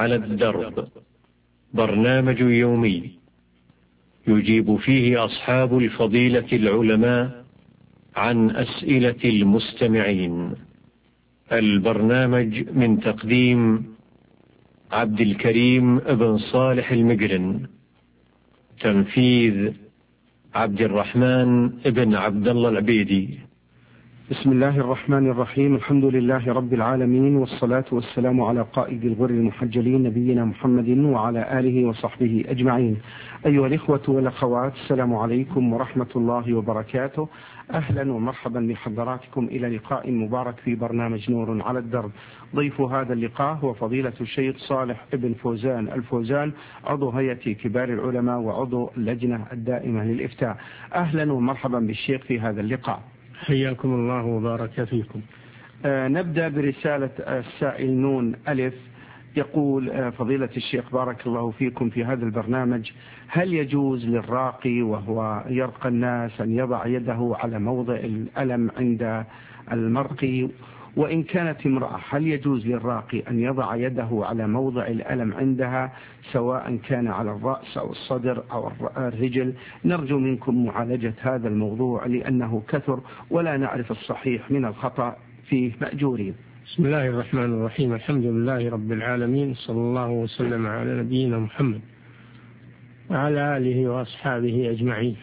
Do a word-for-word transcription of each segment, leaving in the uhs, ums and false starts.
على الدرب، برنامج يومي يجيب فيه أصحاب الفضيلة العلماء عن أسئلة المستمعين. البرنامج من تقديم عبد الكريم بن صالح المقرن، تنفيذ عبد الرحمن بن عبد الله العبيدي. بسم الله الرحمن الرحيم. الحمد لله رب العالمين، والصلاة والسلام على قائد الغر المحجلين نبينا محمد وعلى آله وصحبه أجمعين. أيها الإخوة والأخوات، السلام عليكم ورحمة الله وبركاته. أهلا ومرحبا بحضراتكم إلى لقاء مبارك في برنامج نور على الدرب. ضيف هذا اللقاء هو فضيلة الشيخ صالح ابن فوزان الفوزان، عضو هيئة كبار العلماء وعضو اللجنة الدائمة للإفتاء. أهلا ومرحبا بالشيخ في هذا اللقاء. حياكم الله وبارك فيكم. آه نبدأ برسالة السائل نون ألف. يقول آه فضيلة الشيخ بارك الله فيكم في هذا البرنامج، هل يجوز للراقي وهو يرقى الناس أن يضع يده على موضع الألم عند المرقي؟ وإن كانت امرأة هل يجوز للراقي أن يضع يده على موضع الألم عندها سواء كان على الرأس أو الصدر أو الرجل؟ نرجو منكم معالجة هذا الموضوع لأنه كثر ولا نعرف الصحيح من الخطأ فيه، مأجورين. بسم الله الرحمن الرحيم. الحمد لله رب العالمين، صلى الله وسلم على نبينا محمد وعلى آله وأصحابه أجمعين.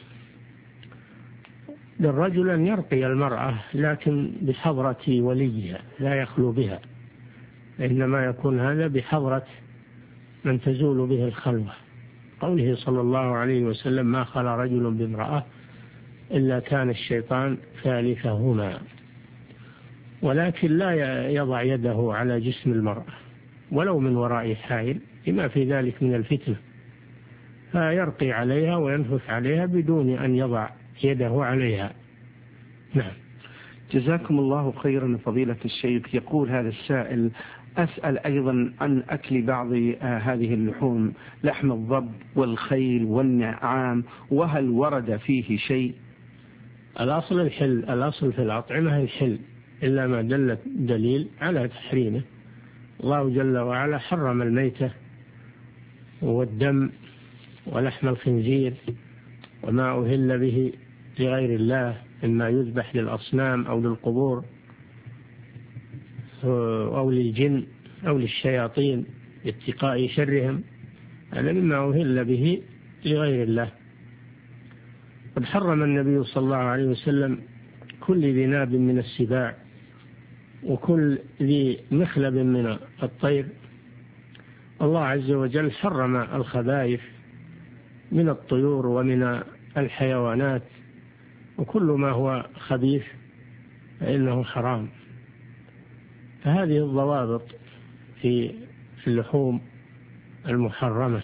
للرجل أن يرقي المرأة لكن بحضرة وليها، لا يخلو بها، إنما يكون هذا بحضرة من تزول به الخلوة. قوله صلى الله عليه وسلم: ما خلا رجل بامرأة إلا كان الشيطان ثالثهما. ولكن لا يضع يده على جسم المرأة ولو من وراء حائل لما في ذلك من الفتنة، فيرقي عليها وينفث عليها بدون أن يضع يده عليها. نعم. جزاكم الله خيرا فضيلة الشيخ. يقول هذا السائل: أسأل أيضا عن أكل بعض هذه اللحوم، لحم الضب والخيل والنعام، وهل ورد فيه شيء؟ الأصل الحل، الأصل في الأطعمة الحل إلا ما دل دليل على تحريمه. الله جل وعلا حرم الميتة والدم ولحم الخنزير وما أهل به لغير الله مما يذبح للأصنام أو للقبور أو للجن أو للشياطين اتقاء شرهم، هذا مما أهل به لغير الله. قد حرم النبي صلى الله عليه وسلم كل ذي ناب من السباع وكل ذي مخلب من الطير. الله عز وجل حرم الخبائث من الطيور ومن الحيوانات، وكل ما هو خبيث فإنه حرام. فهذه الضوابط في اللحوم المحرمة،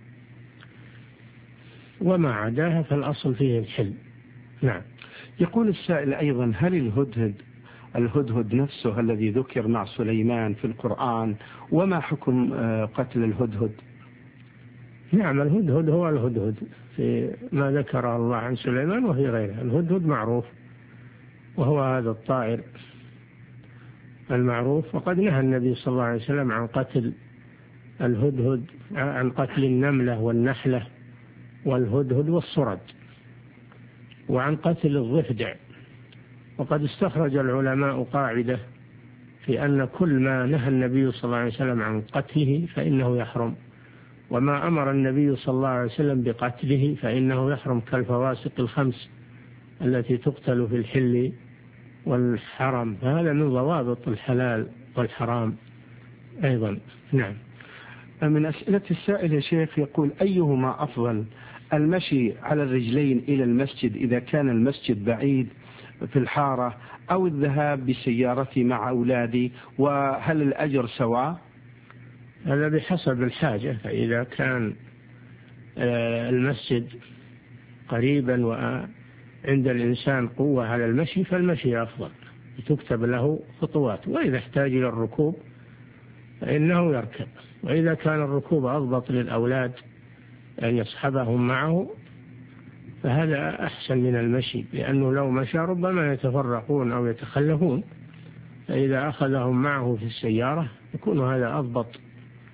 وما عداها فالأصل فيه الحل. نعم. يقول السائل أيضا: هل الهدهد الهدهد نفسه الذي ذكر مع سليمان في القرآن، وما حكم قتل الهدهد؟ نعم، الهدهد هو الهدهد في ما ذكر الله عن سليمان وفي غيره. الهدهد معروف وهو هذا الطائر المعروف، وقد نهى النبي صلى الله عليه وسلم عن قتل الهدهد، عن قتل النملة والنحلة والهدهد والصرد، وعن قتل الضفدع. وقد استخرج العلماء قاعدة في أن كل ما نهى النبي صلى الله عليه وسلم عن قتله فإنه يحرم، وما أمر النبي صلى الله عليه وسلم بقتله فإنه يحرم، كالفواسق الخمس التي تقتل في الحل والحرم. فهذا من ضوابط الحلال والحرام أيضا. نعم. من أسئلة السائل يا شيخ، يقول: أيهما أفضل، المشي على الرجلين إلى المسجد إذا كان المسجد بعيد في الحارة، أو الذهاب بسيارتي مع أولادي، وهل الأجر سواء؟ هذا بحسب الحاجة. فإذا كان المسجد قريبا وعند الإنسان قوة على المشي فالمشي أفضل، تكتب له خطوات. وإذا احتاج إلى الركوب فإنه يركب. وإذا كان الركوب أضبط للأولاد أن يصحبهم معه فهذا أحسن من المشي، لأنه لو مشى ربما يتفرقون أو يتخلفون، فإذا أخذهم معه في السيارة يكون هذا أضبط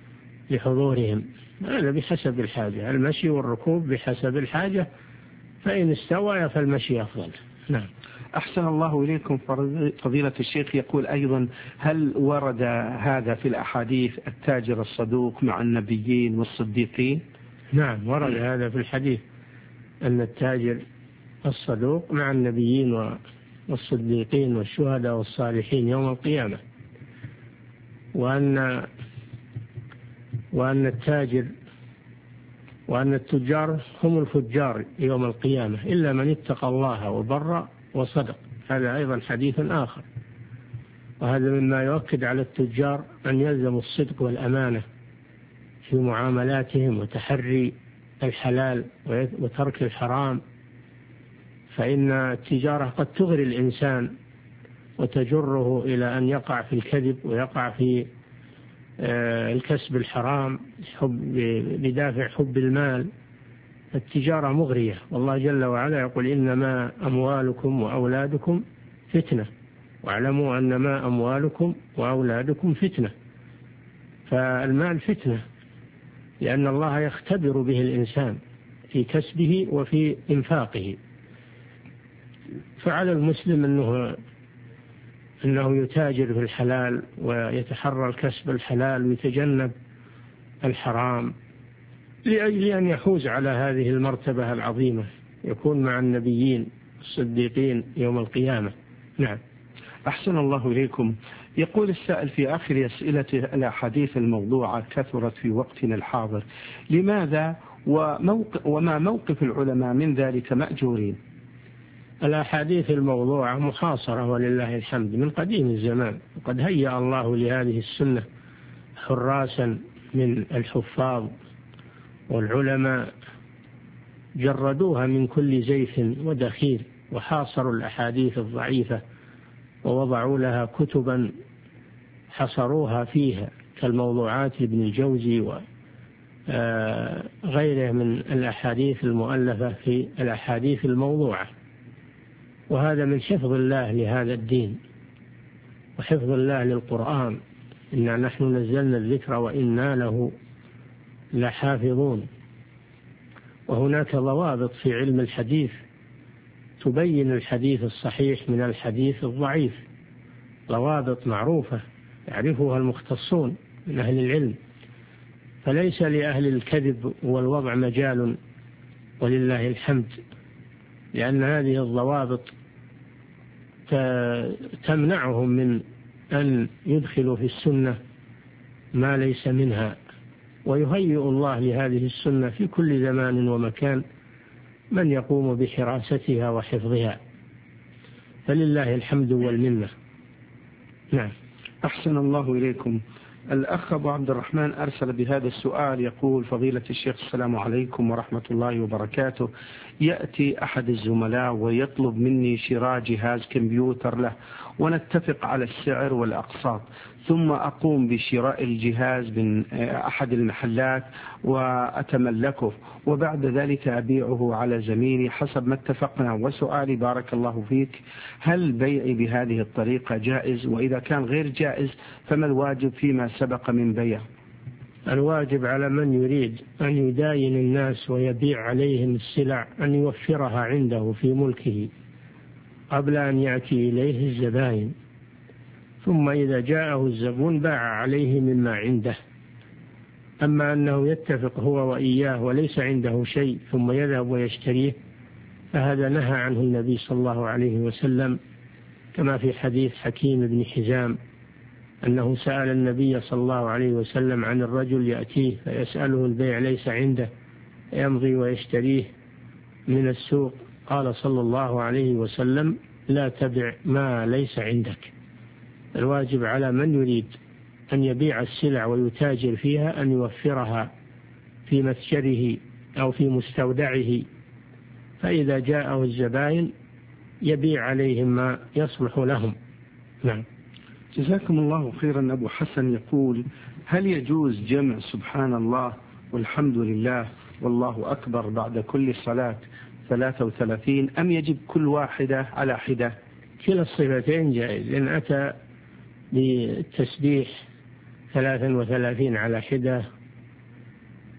لحضورهم، هذا بحسب الحاجة، المشي والركوب بحسب الحاجة، فإن استوى فالمشي أفضل. نعم. أحسن الله إليكم فضيلة الشيخ. يقول أيضا: هل ورد هذا في الأحاديث التاجر الصدوق مع النبيين والصديقين؟ نعم، ورد هذا في الحديث أن التاجر الصدوق مع النبيين والصديقين والشهداء والصالحين يوم القيامة، وأن وأن التاجر وأن التجار هم الفجار يوم القيامة إلا من اتقى الله وبر وصدق. هذا أيضا حديث آخر، وهذا مما يؤكد على التجار أن يلزموا الصدق والأمانة في معاملاتهم وتحري الحلال وترك الحرام، فإن التجارة قد تغري الإنسان وتجره إلى أن يقع في الكذب ويقع في الكسب الحرام بدافع حب المال. التجارة مغرية، والله جل وعلا يقول: إنما أموالكم وأولادكم فتنة واعلموا أنما أموالكم وأولادكم فتنة. فالمال فتنة لأن الله يختبر به الإنسان في كسبه وفي إنفاقه، فعلى المسلم أنه أنه يتاجر في الحلال ويتحرى الكسب الحلال ويتجنب الحرام لأجل أن يحوز على هذه المرتبة العظيمة، يكون مع النبيين الصديقين يوم القيامة. نعم. أحسن الله إليكم. يقول السائل في آخر أسئلته: الأحاديث الموضوعة كثرت في وقتنا الحاضر، لماذا وموقف وما موقف العلماء من ذلك مأجورين؟ الأحاديث الموضوعة محاصرة ولله الحمد من قديم الزمان، وقد هيأ الله لهذه السنة حراسا من الحفاظ والعلماء جردوها من كل زيف ودخيل، وحاصروا الأحاديث الضعيفة ووضعوا لها كتبا حصروها فيها كالموضوعات لابن الجوزي وغيره من الأحاديث المؤلفة في الأحاديث الموضوعة. وهذا من حفظ الله لهذا الدين وحفظ الله للقرآن، إنا نحن نزلنا الذكر وإنا له لحافظون. وهناك ضوابط في علم الحديث تبين الحديث الصحيح من الحديث الضعيف، ضوابط معروفة يعرفها المختصون من أهل العلم، فليس لأهل الكذب والوضع مجال ولله الحمد، لأن هذه الضوابط تمنعهم من أن يدخلوا في السنة ما ليس منها، ويهيئ الله لهذه السنة في كل زمان ومكان من يقوم بحراستها وحفظها، فلله الحمد والمنة. نعم. أحسن الله إليكم. الأخ أبو عبد الرحمن أرسل بهذا السؤال، يقول: فضيلة الشيخ السلام عليكم ورحمة الله وبركاته. يأتي أحد الزملاء ويطلب مني شراء جهاز كمبيوتر له، ونتفق على السعر والأقساط، ثم أقوم بشراء الجهاز من أحد المحلات وأتملكه، وبعد ذلك أبيعه على زميلي حسب ما اتفقنا. وسؤالي بارك الله فيك: هل بيعي بهذه الطريقة جائز؟ وإذا كان غير جائز فما الواجب فيما سبق من بيع؟ الواجب على من يريد أن يداين الناس ويبيع عليهم السلع أن يوفرها عنده في ملكه قبل أن يأتي إليه الزبائن، ثم إذا جاءه الزبون باع عليه مما عنده. أما أنه يتفق هو وإياه وليس عنده شيء ثم يذهب ويشتريه، فهذا نهى عنه النبي صلى الله عليه وسلم، كما في حديث حكيم بن حزام أنه سأل النبي صلى الله عليه وسلم عن الرجل يأتيه فيسأله البيع ليس عنده يمضي ويشتريه من السوق، قال صلى الله عليه وسلم: لا تبع ما ليس عندك. الواجب على من يريد أن يبيع السلع ويتاجر فيها أن يوفرها في متجره أو في مستودعه، فإذا جاءه الزبائن يبيع عليهم ما يصلح لهم. نعم. جزاكم الله خيرا. أبو حسن يقول: هل يجوز جمع سبحان الله والحمد لله والله أكبر بعد كل صلاة ثلاثة وثلاثين، أم يجب كل واحدة على حدة؟ كلا الصفتين جائز، إن أتى بالتسبيح ثلاثا وثلاثين على حدة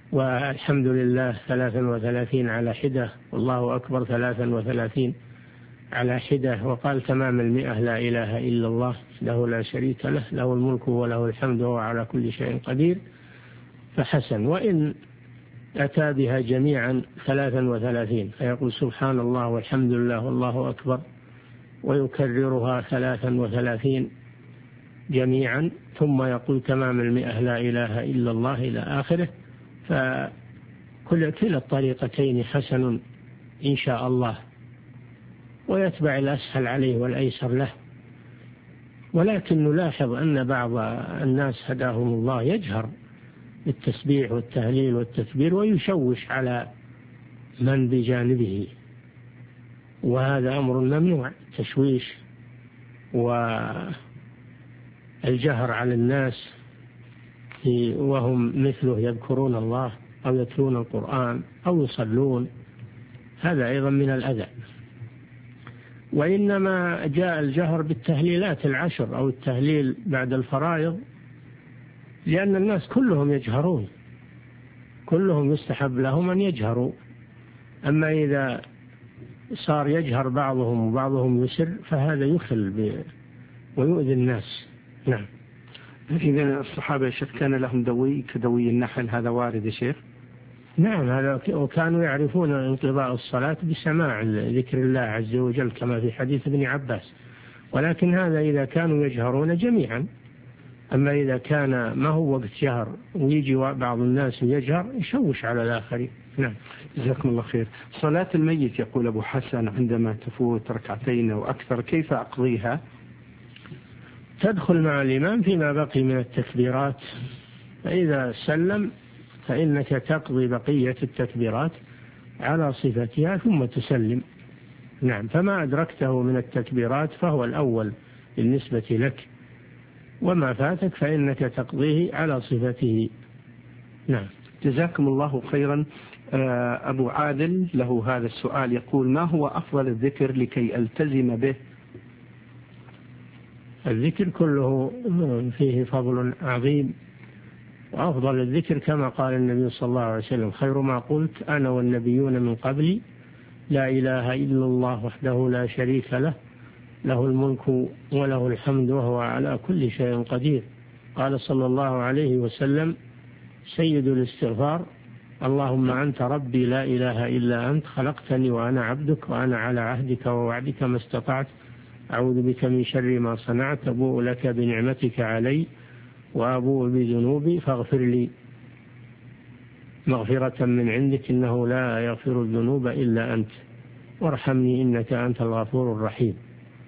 والحمد لله ثلاثا وثلاثين على حدة، والله أكبر ثلاثا وثلاثين على حدة، وقال تمام المئة لا إله إلا الله له لا شريك له له الملك وله الحمد وهو على كل شيء قدير، فحسن. وإن أتى بها جميعا ثلاثا وثلاثين فيقول سبحان الله والحمد لله والله أكبر، ويكررها ثلاثا وثلاثين جميعا، ثم يقول تمام المئة لا إله إلا الله إلى آخره. فكل كلا الطريقتين حسن إن شاء الله، ويتبع الأسهل عليه والأيسر له. ولكن نلاحظ أن بعض الناس هداهم الله يجهر بالتسبيح والتهليل والتكبير ويشوش على من بجانبه، وهذا أمر ممنوع، تشويش والجهر على الناس وهم مثله يذكرون الله أو يتلون القرآن أو يصلون، هذا أيضا من الأذى. وإنما جاء الجهر بالتهليلات العشر أو التهليل بعد الفرائض لأن الناس كلهم يجهرون، كلهم يستحب لهم أن يجهروا. أما إذا صار يجهر بعضهم وبعضهم يسر فهذا يخل ويؤذي الناس. نعم. إذا الصحابة يا شيخ كان لهم دوي كدوي النحل، هذا وارد يا شيخ؟ نعم، هذا وكانوا يعرفون انقضاء الصلاة بسماع ذكر الله عز وجل كما في حديث ابن عباس، ولكن هذا إذا كانوا يجهرون جميعا. أما إذا كان ما هو وقت جهر ويجي بعض الناس يجهر يشوش على الآخرين. نعم. جزاكم الله خير. صلاة الميت يقول أبو حسن عندما تفوت ركعتين أو أكثر كيف أقضيها؟ تدخل مع الإمام فيما بقي من التكبيرات، فإذا سلم فإنك تقضي بقية التكبيرات على صفتها ثم تسلم. نعم. فما أدركته من التكبيرات فهو الأول بالنسبة لك، وما فاتك فإنك تقضيه على صفته. نعم. جزاكم الله خيرا. أبو عادل له هذا السؤال يقول ما هو أفضل الذكر لكي ألتزم به؟ الذكر كله فيه فضل عظيم، وأفضل الذكر كما قال النبي صلى الله عليه وسلم خير ما قلت أنا والنبيون من قبلي لا إله إلا الله وحده لا شريك له له الملك وله الحمد وهو على كل شيء قدير. قال صلى الله عليه وسلم سيد الاستغفار اللهم أنت ربي لا إله إلا أنت خلقتني وأنا عبدك وأنا على عهدك ووعدك ما استطعت أعوذ بك من شر ما صنعت أبوء لك بنعمتك علي وأبوء بذنوبي فاغفر لي مغفرة من عندك إنه لا يغفر الذنوب إلا أنت وارحمني إنك أنت الغفور الرحيم.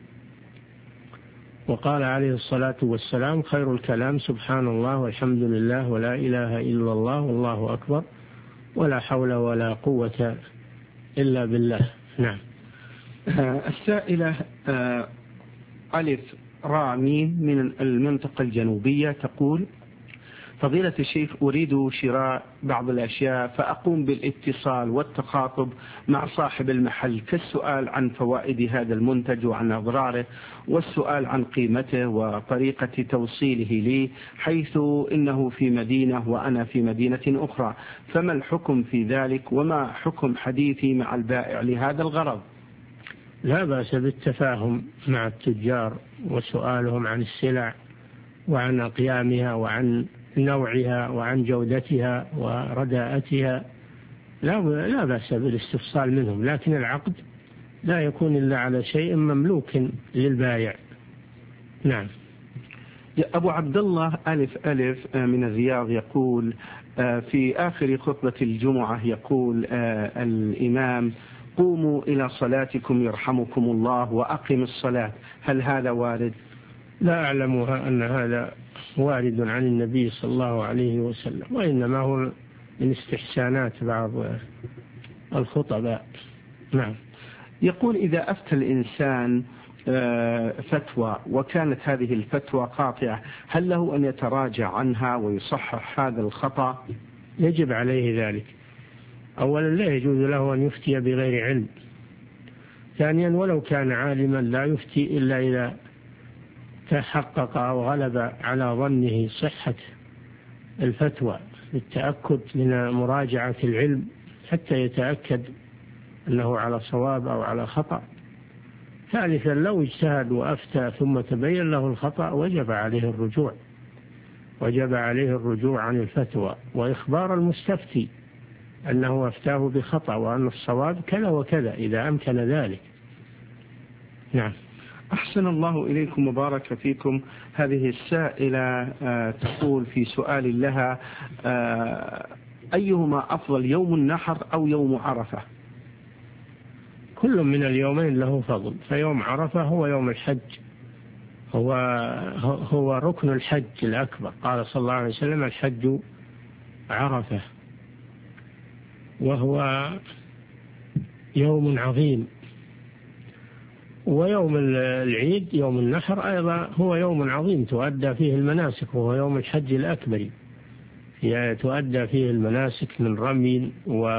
وقال عليه الصلاة والسلام خير الكلام سبحان الله والحمد لله ولا إله إلا الله والله أكبر ولا حول ولا قوة إلا بالله. نعم. السائلة ألف رامين من المنطقة الجنوبية تقول فضيلة الشيخ أريد شراء بعض الأشياء فأقوم بالاتصال والتخاطب مع صاحب المحل كالسؤال عن فوائد هذا المنتج وعن أضراره والسؤال عن قيمته وطريقة توصيله لي حيث إنه في مدينة وأنا في مدينة أخرى، فما الحكم في ذلك وما حكم حديثي مع البائع لهذا الغرض؟ لا بأس بالتفاهم مع التجار وسؤالهم عن السلع وعن أقيامها وعن نوعها وعن جودتها ورداءتها، لا لا بأس بالاستفصال منهم، لكن العقد لا يكون إلا على شيء مملوك للبائع. نعم. أبو عبد الله ألف ألف من الرياض يقول في آخر خطبة الجمعة يقول الإمام قوموا إلى صلاتكم يرحمكم الله وأقم الصلاة، هل هذا وارد؟ لا أعلم أن هذا وارد عن النبي صلى الله عليه وسلم، وإنما هو من استحسانات بعض الخطباء. نعم. يقول إذا أفتى الإنسان فتوى وكانت هذه الفتوى قاطعة هل له أن يتراجع عنها ويصحح هذا الخطأ؟ يجب عليه ذلك. أولا لا يجوز له أن يفتي بغير علم. ثانيا ولو كان عالما لا يفتي إلا إذا تحقق أو غلب على ظنه صحة الفتوى. للتأكد من مراجعة العلم حتى يتأكد أنه على صواب أو على خطأ. ثالثا لو اجتهد وأفتى ثم تبين له الخطأ وجب عليه الرجوع وجب عليه الرجوع عن الفتوى وإخبار المستفتي أنه أفتاه بخطأ وأن الصواب كذا وكذا إذا أمكن ذلك. نعم. أحسن الله إليكم وبارك فيكم. هذه السائلة تقول في سؤال لها: أيهما أفضل، يوم النحر أو يوم عرفة؟ كل من اليومين له فضل، فيوم عرفة هو يوم الحج، هو هو ركن الحج الأكبر. قال صلى الله عليه وسلم: الحج عرفة، وهو يوم عظيم. ويوم العيد يوم النحر أيضا هو يوم عظيم تؤدى فيه المناسك، وهو يوم الحج الأكبر تؤدى فيه المناسك من رمي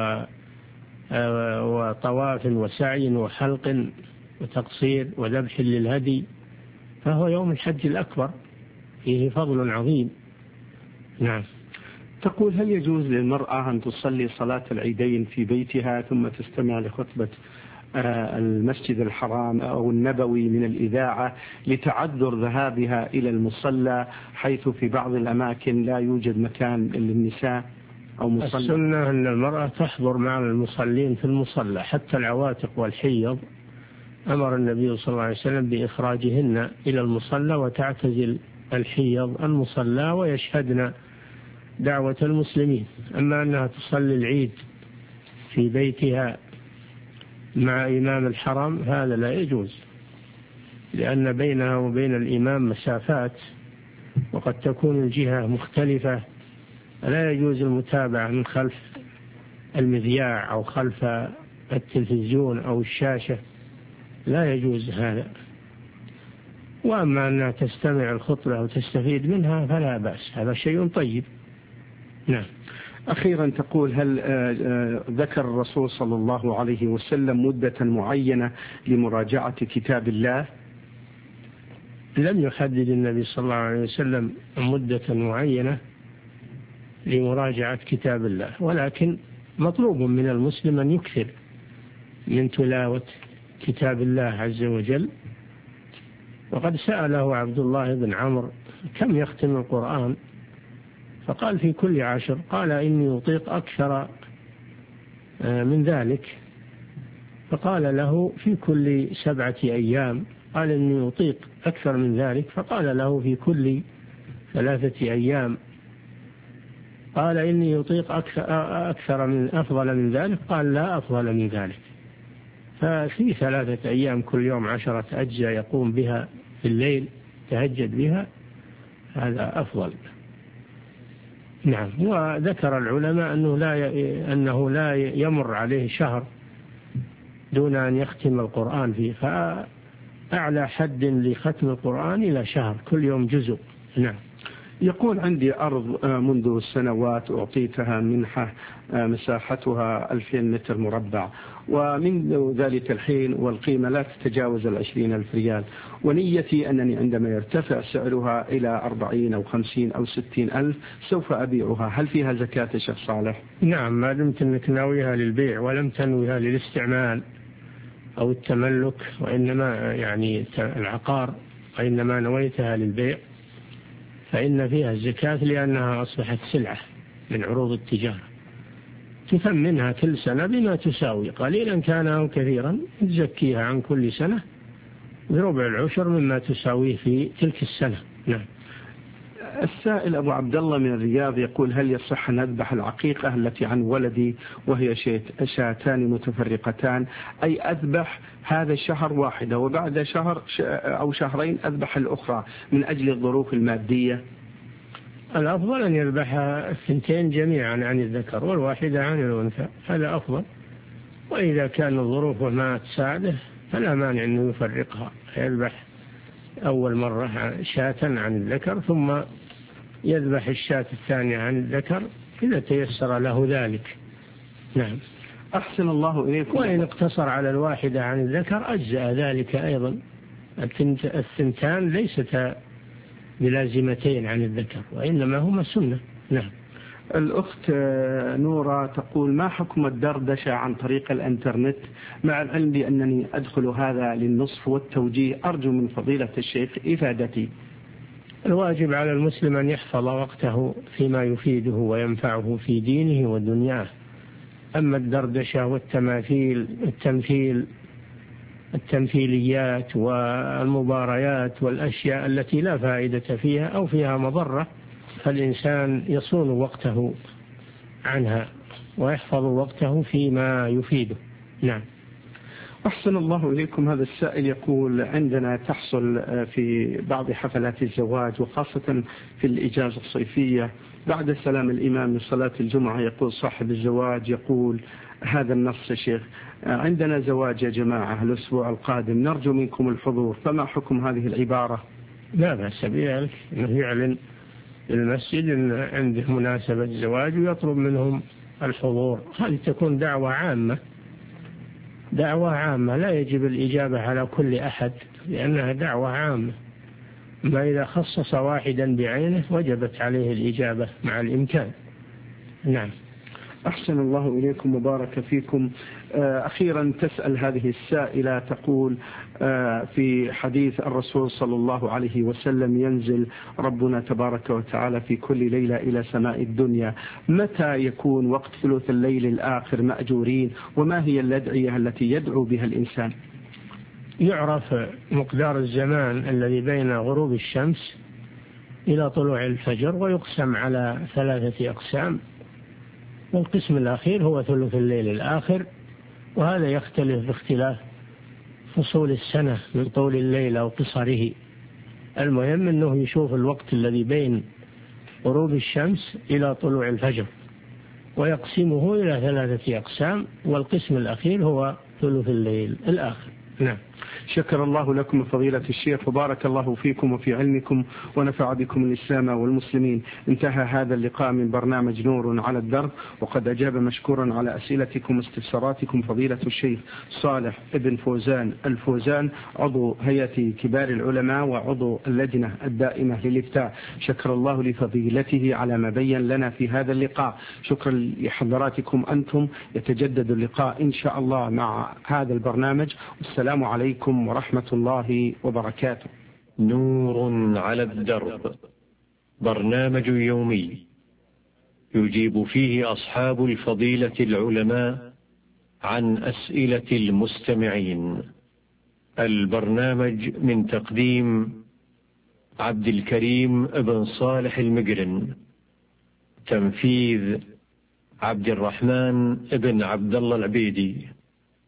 وطواف وسعي وحلق وتقصير وذبح للهدي، فهو يوم الحج الأكبر فيه فضل عظيم. نعم. تقول: هل يجوز للمرأة أن تصلي صلاة العيدين في بيتها ثم تستمع لخطبة المسجد الحرام أو النبوي من الإذاعة لتعذر ذهابها إلى المصلى، حيث في بعض الأماكن لا يوجد مكان للنساء أو مصلى؟ السنة أن المرأة تحضر مع المصلين في المصلى، حتى العواتق والحيض أمر النبي صلى الله عليه وسلم بإخراجهن إلى المصلى وتعتزل الحيض المصلى ويشهدن دعوة المسلمين. أما أنها تصلي العيد في بيتها مع إمام الحرم هذا لا يجوز، لأن بينها وبين الإمام مسافات وقد تكون الجهة مختلفة، لا يجوز المتابعة من خلف المذياع أو خلف التلفزيون أو الشاشة، لا يجوز هذا. وأما أنها تستمع الخطبة وتستفيد منها فلا بأس، هذا شيء طيب. نعم. أخيرا تقول: هل ذكر الرسول صلى الله عليه وسلم مدة معينة لمراجعة كتاب الله؟ لم يحدد النبي صلى الله عليه وسلم مدة معينة لمراجعة كتاب الله، ولكن مطلوب من المسلم أن يكثر من تلاوة كتاب الله عز وجل. وقد سأله عبد الله بن عمرو: كم يختم القرآن؟ فقال: في كل عشر. قال: إني أطيق أكثر من ذلك. فقال له: في كل سبعة أيام. قال: إني أطيق أكثر من ذلك. فقال له: في كل ثلاثة أيام. قال: إني أطيق أكثر من أفضل من ذلك. قال: لا أفضل من ذلك. ففي ثلاثة أيام كل يوم عشرة أجزاء يقوم بها في الليل تهجد بها، هذا أفضل. نعم. وذكر العلماء أنه لا أنه لا يمر عليه شهر دون أن يختم القرآن فيه، فأعلى حد لختم القرآن إلى شهر، كل يوم جزء. نعم. يقول: عندي أرض منذ سنوات أعطيتها منحة مساحتها ألفين متر مربع، ومن ذلك الحين والقيمة لا تتجاوز العشرين ألف ريال، ونيتي أنني عندما يرتفع سعرها إلى أربعين أو خمسين أو ستين ألف سوف أبيعها. هل فيها زكاة يا شيخ صالح؟ نعم، ما دمت أنك ناويها للبيع ولم تنويها للاستعمال أو التملك، وإنما يعني العقار، وإنما نويتها للبيع، فإن فيها الزكاة، لأنها أصبحت سلعة من عروض التجارة تثمنها كل سنة بما تساوي، قليلا كان أو كثيرا، تزكيها عن كل سنة بربع العشر مما تساويه في تلك السنة. نعم. السائل أبو عبد الله من الرياض يقول: هل يصح أن أذبح العقيقة التي عن ولدي وهي شاتان متفرقتان، أي أذبح هذا الشهر واحدة وبعد شهر أو شهرين أذبح الأخرى من أجل الظروف المادية؟ الأفضل أن يذبح الثنتين جميعا عن الذكر والواحدة عن الأنثى، هذا أفضل. وإذا كان الظروف ما تساعده فلا مانع أنه يفرقها، يذبح أول مرة شاة عن الذكر ثم يذبح الشاة الثانية عن الذكر إذا تيسر له ذلك. نعم. أحسن الله إليكم. وإن اقتصر على الواحدة عن الذكر أجزأ ذلك أيضا. الثنتان ليست بلازمتين عن الذكر، وإنما هما سنة. نعم. الأخت نورة تقول: ما حكم الدردشة عن طريق الإنترنت، مع العلم بأنني أدخل هذا للنصح والتوجيه، أرجو من فضيلة الشيخ إفادتي. الواجب على المسلم أن يحفظ وقته فيما يفيده وينفعه في دينه ودنياه. أما الدردشة والتماثيل التمثيل التمثيليات والمباريات والأشياء التي لا فائدة فيها أو فيها مضرة، فالإنسان يصون وقته عنها ويحفظ وقته فيما يفيده. نعم. أحسن الله إليكم. هذا السائل يقول: عندنا تحصل في بعض حفلات الزواج وخاصة في الإجازة الصيفية بعد سلام الإمام من صلاة الجمعة، يقول صاحب الزواج يقول هذا النص: يا شيخ عندنا زواج يا جماعة الأسبوع القادم، نرجو منكم الحضور، فما حكم هذه العبارة؟ لا بأس بذلك، أنه يعلن المسجد أن عنده مناسبة زواج ويطلب منهم الحضور. هذه تكون دعوة عامة دعوة عامة لا يجب الإجابة على كل أحد لأنها دعوة عامة. ما إذا خصص واحدا بعينه وجبت عليه الإجابة مع الإمكان. نعم. أحسن الله إليكم وبارك فيكم. أخيرا تسأل هذه السائلة تقول: في حديث الرسول صلى الله عليه وسلم ينزل ربنا تبارك وتعالى في كل ليلة إلى سماء الدنيا، متى يكون وقت ثلث الليل الآخر مأجورين، وما هي الأدعية التي يدعو بها الإنسان؟ يعرف مقدار الزمان الذي بين غروب الشمس إلى طلوع الفجر ويقسم على ثلاثة أقسام، والقسم الأخير هو ثلث الليل الآخر، وهذا يختلف باختلاف فصول السنة من طول الليل أو قصره. المهم أنه يشوف الوقت الذي بين غروب الشمس إلى طلوع الفجر ويقسمه إلى ثلاثة أقسام، والقسم الأخير هو ثلث الليل الآخر. نعم. شكر الله لكم فضيلة الشيخ وبارك الله فيكم وفي علمكم ونفع بكم الإسلام والمسلمين. انتهى هذا اللقاء من برنامج نور على الدرب، وقد أجاب مشكورا على أسئلتكم واستفساراتكم فضيلة الشيخ صالح ابن فوزان الفوزان، عضو هيئة كبار العلماء وعضو اللجنة الدائمة للإفتاء. شكر الله لفضيلته على ما بين لنا في هذا اللقاء. شكرا لحضراتكم أنتم. يتجدد اللقاء إن شاء الله مع هذا البرنامج. والسلام عليكم ورحمة الله وبركاته. نور على الدرب، برنامج يومي يجيب فيه أصحاب الفضيلة العلماء عن أسئلة المستمعين. البرنامج من تقديم عبد الكريم بن صالح المقرن، تنفيذ عبد الرحمن بن عبد الله العبيدي.